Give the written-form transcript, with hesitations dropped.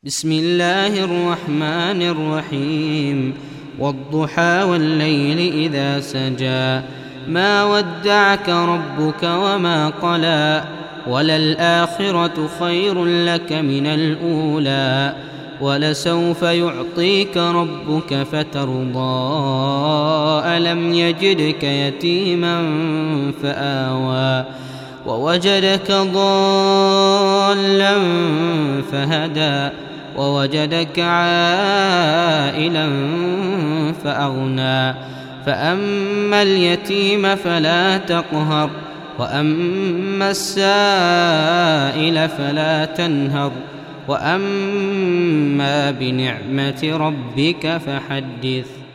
بسم الله الرحمن الرحيم والضحى والليل إذا سجى ما ودعك ربك وما قلى وللآخرة خير لك من الأولى ولسوف يعطيك ربك فترضى ألم يجدك يتيما فآوى ووجدك ضالا فهدى ووجدك عائلا فأغنى فأما اليتيم فلا تقهر وأما السائل فلا تنهر وأما بنعمة ربك فحدث.